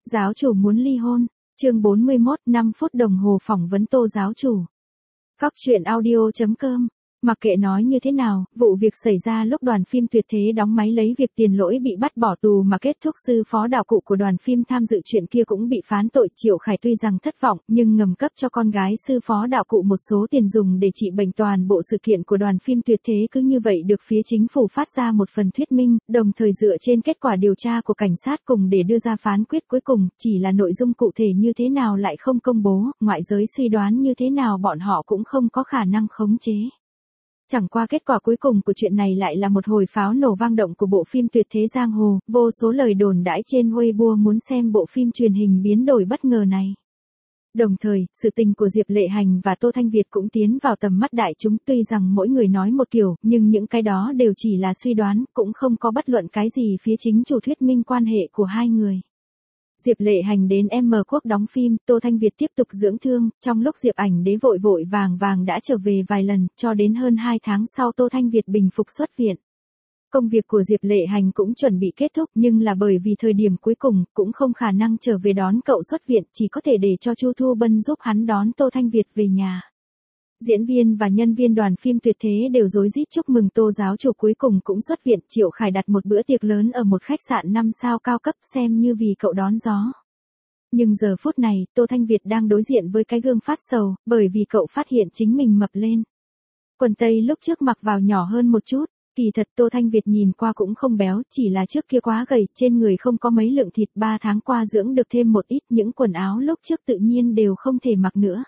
Giáo chủ muốn ly hôn. Chương 41, 5 phút đồng hồ phỏng vấn Tô giáo chủ. Góc truyện audio.com. Mặc kệ nói như thế nào, vụ việc xảy ra lúc đoàn phim Tuyệt Thế đóng máy lấy việc tiền lỗi bị bắt bỏ tù mà kết thúc sư phó đạo cụ của đoàn phim tham dự chuyện kia cũng bị phán tội. Triệu Khải tuy rằng thất vọng nhưng ngầm cấp cho con gái sư phó đạo cụ một số tiền dùng để trị bệnh. Toàn bộ sự kiện của đoàn phim Tuyệt Thế cứ như vậy được phía chính phủ phát ra một phần thuyết minh, đồng thời dựa trên kết quả điều tra của cảnh sát cùng để đưa ra phán quyết cuối cùng. Chỉ là nội dung cụ thể như thế nào lại không công bố, ngoại giới suy đoán như thế nào bọn họ cũng không có khả năng khống chế. Chẳng qua kết quả cuối cùng của chuyện này lại là một hồi pháo nổ vang động của bộ phim Tuyệt Thế giang hồ, vô số lời đồn đãi trên Weibo muốn xem bộ phim truyền hình biến đổi bất ngờ này. Đồng thời, sự tình của Diệp Lệ Hành và Tô Thanh Việt cũng tiến vào tầm mắt đại chúng, tuy rằng mỗi người nói một kiểu, nhưng những cái đó đều chỉ là suy đoán, cũng không có bất luận cái gì phía chính chủ thuyết minh quan hệ của hai người. Diệp Lệ Hành đến M Quốc đóng phim, Tô Thanh Việt tiếp tục dưỡng thương, trong lúc Diệp Ảnh Đế vội vội vàng đã trở về vài lần, cho đến hơn 2 tháng sau Tô Thanh Việt bình phục xuất viện. Công việc của Diệp Lệ Hành cũng chuẩn bị kết thúc, nhưng là bởi vì thời điểm cuối cùng, cũng không khả năng trở về đón cậu xuất viện, chỉ có thể để cho Chu Thu Bân giúp hắn đón Tô Thanh Việt về nhà. Diễn viên và nhân viên đoàn phim Tuyệt Thế đều rối rít chúc mừng Tô giáo chủ cuối cùng cũng xuất viện. Triệu Khải đặt một bữa tiệc lớn ở một khách sạn 5 sao cao cấp xem như vì cậu đón gió. Nhưng giờ phút này, Tô Thanh Việt đang đối diện với cái gương phát sầu, bởi vì cậu phát hiện chính mình mập lên. Quần tây lúc trước mặc vào nhỏ hơn một chút, kỳ thật Tô Thanh Việt nhìn qua cũng không béo, chỉ là trước kia quá gầy, trên người không có mấy lượng thịt, 3 tháng qua dưỡng được thêm một ít, những quần áo lúc trước tự nhiên đều không thể mặc nữa.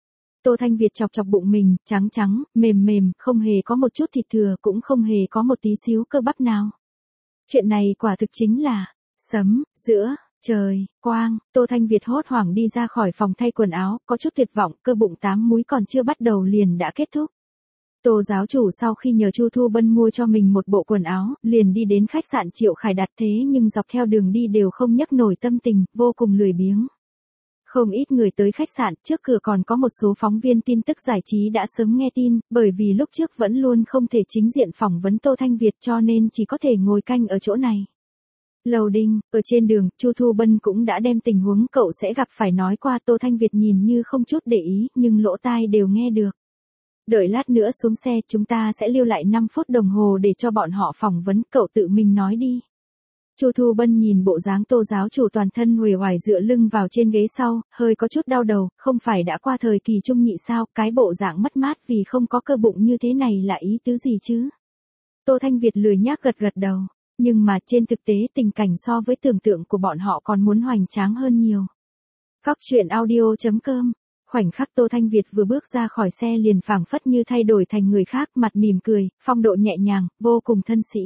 Tô Thanh Việt chọc chọc bụng mình, trắng trắng, mềm, không hề có một chút thịt thừa, cũng không hề có một tí xíu cơ bắp nào. Chuyện này quả thực chính là sấm, giữa, trời, quang. Tô Thanh Việt hốt hoảng đi ra khỏi phòng thay quần áo, có chút tuyệt vọng, cơ bụng 8 múi còn chưa bắt đầu liền đã kết thúc. Tô giáo chủ sau khi nhờ Chu Thu Bân mua cho mình một bộ quần áo, liền đi đến khách sạn Triệu Khải đặt, thế nhưng dọc theo đường đi đều không nhấc nổi tâm tình, vô cùng lười biếng. Không ít người tới khách sạn, trước cửa còn có một số phóng viên tin tức giải trí đã sớm nghe tin, bởi vì lúc trước vẫn luôn không thể chính diện phỏng vấn Tô Thanh Việt cho nên chỉ có thể ngồi canh ở chỗ này. Loading, ở trên đường, Chu Thu Bân cũng đã đem tình huống cậu sẽ gặp phải nói qua. Tô Thanh Việt nhìn như không chút để ý, nhưng lỗ tai đều nghe được. Đợi lát nữa xuống xe, chúng ta sẽ lưu lại 5 phút đồng hồ để cho bọn họ phỏng vấn, cậu tự mình nói đi. Chu Thu Bân nhìn bộ dáng Tô giáo chủ toàn thân uể oải dựa lưng vào trên ghế sau, hơi có chút đau đầu, không phải đã qua thời kỳ trung nhị sao, cái bộ dạng mất mát vì không có cơ bụng như thế này là ý tứ gì chứ? Tô Thanh Việt lười nhác gật đầu, nhưng mà trên thực tế tình cảnh so với tưởng tượng của bọn họ còn muốn hoành tráng hơn nhiều. Góc truyện audio.com. Khoảnh khắc Tô Thanh Việt vừa bước ra khỏi xe liền phảng phất như thay đổi thành người khác, mặt mỉm cười, phong độ nhẹ nhàng, vô cùng thân sĩ.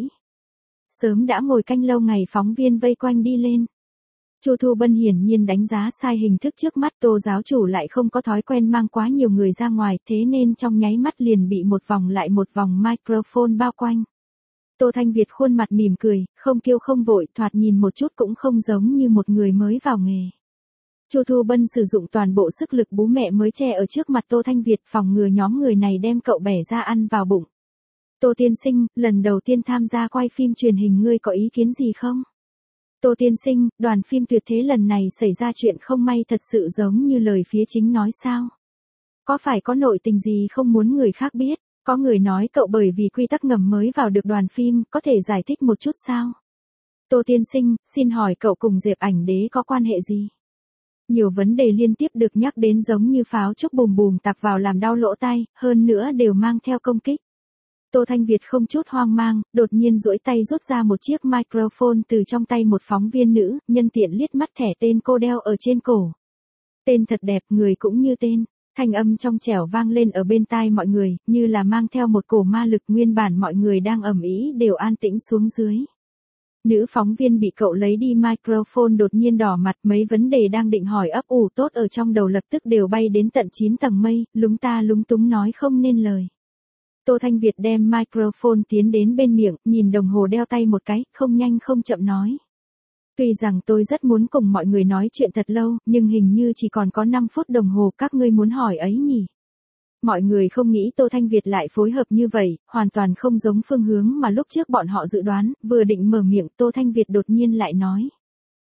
Sớm đã ngồi canh lâu ngày phóng viên vây quanh đi lên. Chu Thu Bân hiển nhiên đánh giá sai hình thức trước mắt, Tô giáo chủ lại không có thói quen mang quá nhiều người ra ngoài, thế nên trong nháy mắt liền bị một vòng lại một vòng microphone bao quanh. Tô Thanh Việt khuôn mặt mỉm cười, không kiêu không vội, thoạt nhìn một chút cũng không giống như một người mới vào nghề. Chu Thu Bân sử dụng toàn bộ sức lực bú mẹ mới che ở trước mặt Tô Thanh Việt, phòng ngừa nhóm người này đem cậu bẻ ra ăn vào bụng. Tô tiên sinh, lần đầu tiên tham gia quay phim truyền hình, ngươi có ý kiến gì không? Tô tiên sinh, đoàn phim Tuyệt Thế lần này xảy ra chuyện không may thật sự giống như lời phía chính nói sao? Có phải có nội tình gì không muốn người khác biết? Có người nói cậu bởi vì quy tắc ngầm mới vào được đoàn phim, có thể giải thích một chút sao? Tô tiên sinh, xin hỏi cậu cùng Diệp Ảnh Đế có quan hệ gì? Nhiều vấn đề liên tiếp được nhắc đến giống như pháo trúc bùm bùm tạc vào làm đau lỗ tai, hơn nữa đều mang theo công kích. Tô Thanh Việt không chút hoang mang, đột nhiên duỗi tay rút ra một chiếc microphone từ trong tay một phóng viên nữ, nhân tiện liếc mắt thẻ tên cô đeo ở trên cổ. Tên thật đẹp, người cũng như tên. Thanh âm trong trẻo vang lên ở bên tai mọi người, như là mang theo một cổ ma lực, nguyên bản mọi người đang ầm ĩ đều an tĩnh xuống dưới. Nữ phóng viên bị cậu lấy đi microphone đột nhiên đỏ mặt, mấy vấn đề đang định hỏi ấp ủ tốt ở trong đầu lập tức đều bay đến tận 9 tầng mây, lúng ta lúng túng nói không nên lời. Tô Thanh Việt đem microphone tiến đến bên miệng, nhìn đồng hồ đeo tay một cái, không nhanh không chậm nói. Tuy rằng tôi rất muốn cùng mọi người nói chuyện thật lâu, nhưng hình như chỉ còn có 5 phút đồng hồ, các ngươi muốn hỏi ấy nhỉ? Mọi người không nghĩ Tô Thanh Việt lại phối hợp như vậy, hoàn toàn không giống phương hướng mà lúc trước bọn họ dự đoán, vừa định mở miệng Tô Thanh Việt đột nhiên lại nói.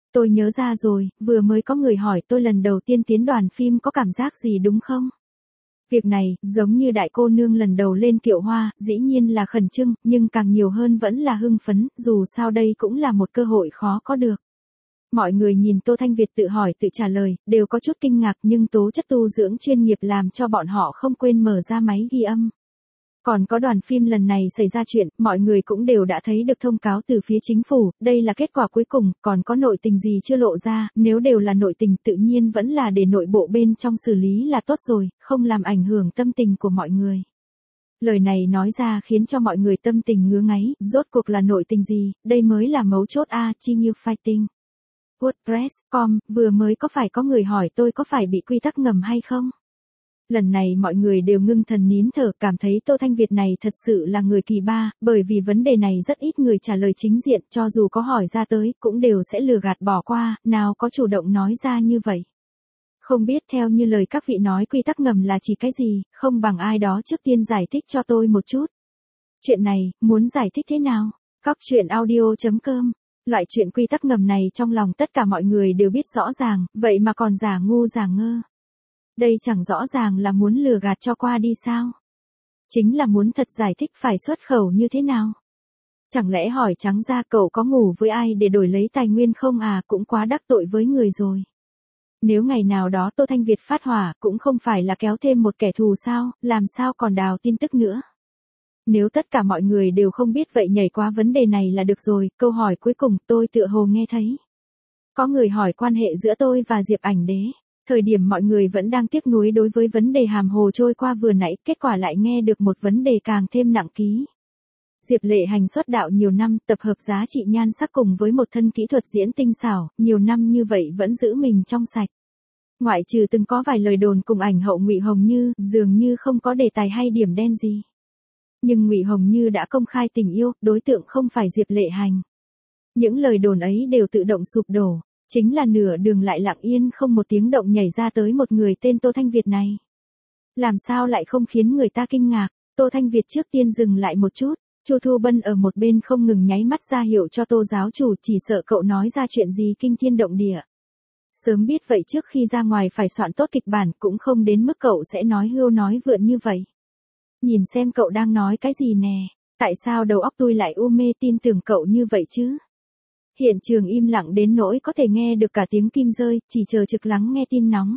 Tôi nhớ ra rồi, vừa mới có người hỏi tôi lần đầu tiên tiến đoàn phim có cảm giác gì đúng không? Việc này, giống như đại cô nương lần đầu lên kiệu hoa, dĩ nhiên là khẩn trương, nhưng càng nhiều hơn vẫn là hưng phấn, dù sao đây cũng là một cơ hội khó có được. Mọi người nhìn Tô Thanh Việt tự hỏi tự trả lời, đều có chút kinh ngạc nhưng tố chất tu dưỡng chuyên nghiệp làm cho bọn họ không quên mở ra máy ghi âm. Còn có đoàn phim lần này xảy ra chuyện, mọi người cũng đều đã thấy được thông cáo từ phía chính phủ, đây là kết quả cuối cùng, còn có nội tình gì chưa lộ ra, nếu đều là nội tình tự nhiên vẫn là để nội bộ bên trong xử lý là tốt rồi, không làm ảnh hưởng tâm tình của mọi người. Lời này nói ra khiến cho mọi người tâm tình ngứa ngáy, rốt cuộc là nội tình gì, đây mới là mấu chốt chi như fighting. WordPress.com, vừa mới có phải có người hỏi tôi có phải bị quy tắc ngầm hay không? Lần này mọi người đều ngưng thần nín thở, cảm thấy Tô Thanh Việt này thật sự là người kỳ ba, bởi vì vấn đề này rất ít người trả lời chính diện, cho dù có hỏi ra tới, cũng đều sẽ lừa gạt bỏ qua, nào có chủ động nói ra như vậy. Không biết theo như lời các vị nói quy tắc ngầm là chỉ cái gì, không bằng ai đó trước tiên giải thích cho tôi một chút. Chuyện này, muốn giải thích thế nào? Cóc truyện audio.com. Loại chuyện quy tắc ngầm này trong lòng tất cả mọi người đều biết rõ ràng, vậy mà còn giả ngu giả ngơ. Đây chẳng rõ ràng là muốn lừa gạt cho qua đi sao? Chính là muốn thật giải thích phải xuất khẩu như thế nào? Chẳng lẽ hỏi trắng ra cậu có ngủ với ai để đổi lấy tài nguyên không cũng quá đắc tội với người rồi. Nếu ngày nào đó Tô Thanh Việt phát hỏa cũng không phải là kéo thêm một kẻ thù sao, làm sao còn đào tin tức nữa. Nếu tất cả mọi người đều không biết vậy nhảy qua vấn đề này là được rồi, câu hỏi cuối cùng tôi tựa hồ nghe thấy. Có người hỏi quan hệ giữa tôi và Diệp Ảnh Đế. Thời điểm mọi người vẫn đang tiếc nuối đối với vấn đề hàm hồ trôi qua vừa nãy, kết quả lại nghe được một vấn đề càng thêm nặng ký. Diệp Lệ Hành xuất đạo nhiều năm, tập hợp giá trị nhan sắc cùng với một thân kỹ thuật diễn tinh xảo, nhiều năm như vậy vẫn giữ mình trong sạch. Ngoại trừ từng có vài lời đồn cùng ảnh hậu Ngụy Hồng Như, dường như không có đề tài hay điểm đen gì. Nhưng Ngụy Hồng Như đã công khai tình yêu, đối tượng không phải Diệp Lệ Hành. Những lời đồn ấy đều tự động sụp đổ. Chính là nửa đường lại lặng yên không một tiếng động nhảy ra tới một người tên Tô Thanh Việt này. Làm sao lại không khiến người ta kinh ngạc, Tô Thanh Việt trước tiên dừng lại một chút, Chu Thu Bân ở một bên không ngừng nháy mắt ra hiệu cho Tô giáo chủ, chỉ sợ cậu nói ra chuyện gì kinh thiên động địa. Sớm biết vậy trước khi ra ngoài phải soạn tốt kịch bản cũng không đến mức cậu sẽ nói hưu nói vượn như vậy. Nhìn xem cậu đang nói cái gì nè, tại sao đầu óc tôi lại u mê tin tưởng cậu như vậy chứ? Hiện trường im lặng đến nỗi có thể nghe được cả tiếng kim rơi, chỉ chờ trực lắng nghe tin nóng.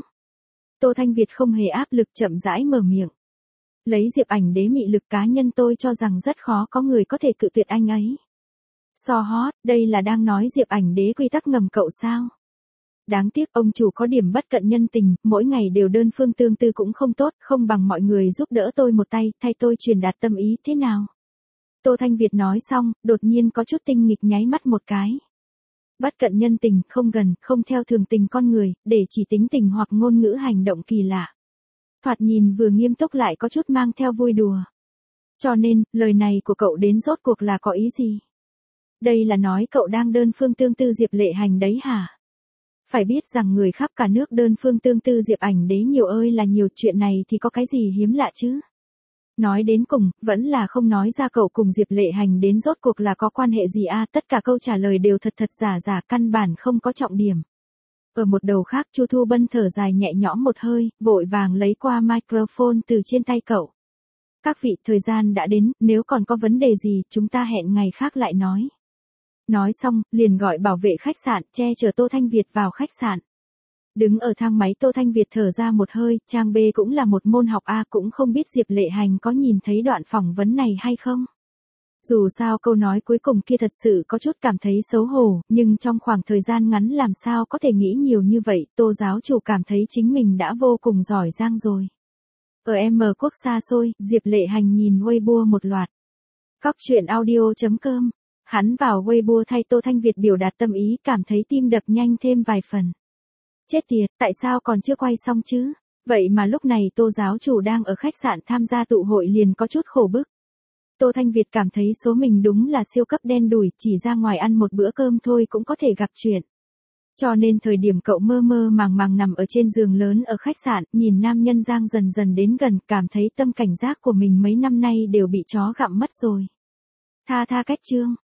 Tô Thanh Việt không hề áp lực chậm rãi mở miệng. Lấy Diệp Ảnh Đế mị lực cá nhân tôi cho rằng rất khó có người có thể cự tuyệt anh ấy. So hot, đây là đang nói Diệp Ảnh Đế quy tắc ngầm cậu sao? Đáng tiếc ông chủ có điểm bất cận nhân tình, mỗi ngày đều đơn phương tương tư cũng không tốt, không bằng mọi người giúp đỡ tôi một tay, thay tôi truyền đạt tâm ý thế nào? Tô Thanh Việt nói xong, đột nhiên có chút tinh nghịch nháy mắt một cái. Bất cận nhân tình, không gần, không theo thường tình con người, để chỉ tính tình hoặc ngôn ngữ hành động kỳ lạ. Thoạt nhìn vừa nghiêm túc lại có chút mang theo vui đùa. Cho nên, lời này của cậu đến rốt cuộc là có ý gì? Đây là nói cậu đang đơn phương tương tư Diệp Lệ Hành đấy hả? Phải biết rằng người khắp cả nước đơn phương tương tư Diệp Ảnh Đế nhiều ơi là nhiều, chuyện này thì có cái gì hiếm lạ chứ? Nói đến cùng, vẫn là không nói ra cậu cùng Diệp Lệ Hành đến rốt cuộc là có quan hệ gì tất cả câu trả lời đều thật giả giả, căn bản không có trọng điểm. Ở một đầu khác Chu Thu Bân thở dài nhẹ nhõm một hơi, vội vàng lấy qua microphone từ trên tay cậu. Các vị, thời gian đã đến, nếu còn có vấn đề gì, chúng ta hẹn ngày khác lại nói. Nói xong, liền gọi bảo vệ khách sạn, che chở Tô Thanh Việt vào khách sạn. Đứng ở thang máy Tô Thanh Việt thở ra một hơi, trang B cũng là một môn học cũng không biết Diệp Lệ Hành có nhìn thấy đoạn phỏng vấn này hay không. Dù sao câu nói cuối cùng kia thật sự có chút cảm thấy xấu hổ, nhưng trong khoảng thời gian ngắn làm sao có thể nghĩ nhiều như vậy, Tô giáo chủ cảm thấy chính mình đã vô cùng giỏi giang rồi. Ở M quốc xa xôi, Diệp Lệ Hành nhìn Weibo một loạt. Cóc truyện audio.com, hắn vào Weibo thay Tô Thanh Việt biểu đạt tâm ý, cảm thấy tim đập nhanh thêm vài phần. Chết tiệt, tại sao còn chưa quay xong chứ? Vậy mà lúc này Tô giáo chủ đang ở khách sạn tham gia tụ hội liền có chút khổ bức. Tô Thanh Việt cảm thấy số mình đúng là siêu cấp đen đủi, chỉ ra ngoài ăn một bữa cơm thôi cũng có thể gặp chuyện. Cho nên thời điểm cậu mơ mơ màng màng nằm ở trên giường lớn ở khách sạn, nhìn nam nhân Giang dần dần đến gần, cảm thấy tâm cảnh giác của mình mấy năm nay đều bị chó gặm mất rồi. Tha cách chương.